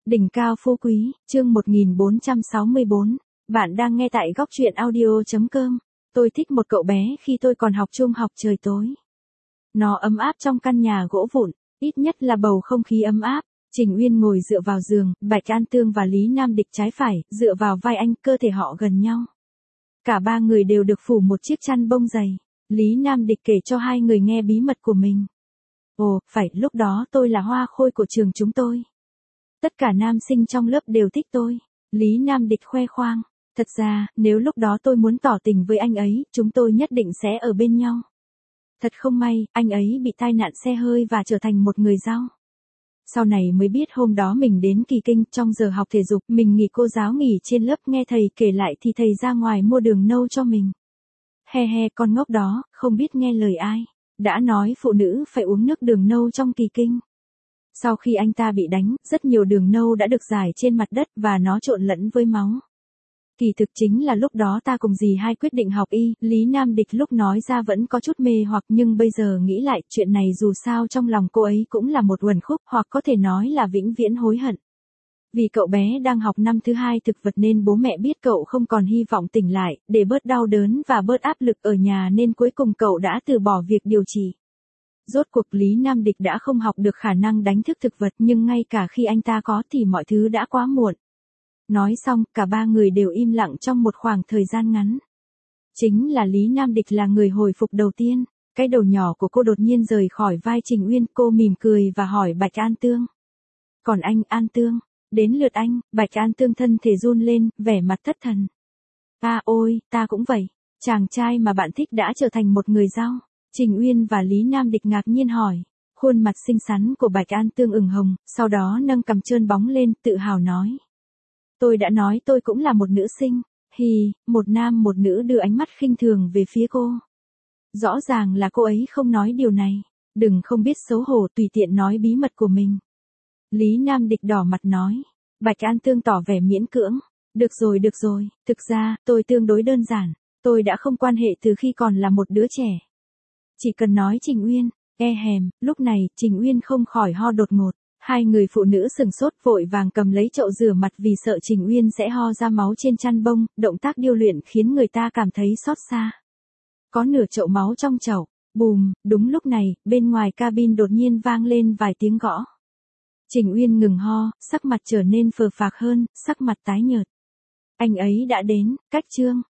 Đỉnh cao phú quý, chương 1464. Bạn đang nghe tại góc truyện audio.com. Tôi thích một cậu bé khi tôi còn học trung học trời tối. Nó ấm áp trong căn nhà gỗ vụn, ít nhất là bầu không khí ấm áp. Trình Uyên ngồi dựa vào giường, Bạch An Tương và Lý Nam Địch trái phải, dựa vào vai anh, cơ thể họ gần nhau. Cả ba người đều được phủ một chiếc chăn bông dày. Lý Nam Địch kể cho hai người nghe bí mật của mình. Ồ, phải, lúc đó tôi là hoa khôi của trường chúng tôi. Tất cả nam sinh trong lớp đều thích tôi. Lý Nam Địch khoe khoang. Thật ra, nếu lúc đó tôi muốn tỏ tình với anh ấy, chúng tôi nhất định sẽ ở bên nhau. Thật không may, anh ấy bị tai nạn xe hơi và trở thành một người dao. Sau này mới biết hôm đó mình đến Kỳ Kinh, trong giờ học thể dục, mình nghỉ cô giáo nghỉ trên lớp nghe thầy kể lại thì thầy ra ngoài mua đường nâu cho mình. He he, con ngốc đó, không biết nghe lời ai. Đã nói phụ nữ phải uống nước đường nâu trong Kỳ Kinh. Sau khi anh ta bị đánh, rất nhiều đường nâu đã được rải trên mặt đất và nó trộn lẫn với máu. Kỳ thực chính là lúc đó ta cùng dì hai quyết định học y, Lý Nam Địch lúc nói ra vẫn có chút mê hoặc, nhưng bây giờ nghĩ lại chuyện này dù sao trong lòng cô ấy cũng là một uẩn khúc, hoặc có thể nói là vĩnh viễn hối hận. Vì cậu bé đang học năm thứ 2 thực vật nên bố mẹ biết cậu không còn hy vọng tỉnh lại, để bớt đau đớn và bớt áp lực ở nhà nên cuối cùng cậu đã từ bỏ việc điều trị. Rốt cuộc Lý Nam Địch đã không học được khả năng đánh thức thực vật, nhưng ngay cả khi anh ta có thì mọi thứ đã quá muộn. Nói xong, cả ba người đều im lặng trong một khoảng thời gian ngắn. Chính là Lý Nam Địch là người hồi phục đầu tiên. Cái đầu nhỏ của cô đột nhiên rời khỏi vai Trình Uyên, cô mỉm cười và hỏi Bạch An Tương. Còn anh, An Tương, đến lượt anh. Bạch An Tương thân thể run lên, vẻ mặt thất thần. Ôi, ta cũng vậy. Chàng trai mà bạn thích đã trở thành một người dao. Trình Uyên và Lý Nam Địch ngạc nhiên hỏi. Khuôn mặt xinh xắn của Bạch An Tương ửng hồng, sau đó nâng cằm trơn bóng lên, tự hào nói. Tôi đã nói tôi cũng là một nữ sinh. Một nam một nữ đưa ánh mắt khinh thường về phía cô. Rõ ràng là cô ấy không nói điều này. Đừng không biết xấu hổ tùy tiện nói bí mật của mình. Lý Nam Địch đỏ mặt nói. Bạch An Tương tỏ vẻ miễn cưỡng. Được rồi, thực ra, tôi tương đối đơn giản. Tôi đã không quan hệ từ khi còn là một đứa trẻ. Chỉ cần nói Trình Uyên, lúc này, Trình Uyên không khỏi ho đột ngột. Hai người phụ nữ sừng sốt vội vàng cầm lấy chậu rửa mặt vì sợ Trình Uyên sẽ ho ra máu trên chăn bông, động tác điêu luyện khiến người ta cảm thấy xót xa. Có nửa chậu máu trong chậu, bùm, đúng lúc này, bên ngoài cabin đột nhiên vang lên vài tiếng gõ. Trình Uyên ngừng ho, sắc mặt trở nên phờ phạc hơn, sắc mặt tái nhợt. Anh ấy đã đến, cách chương.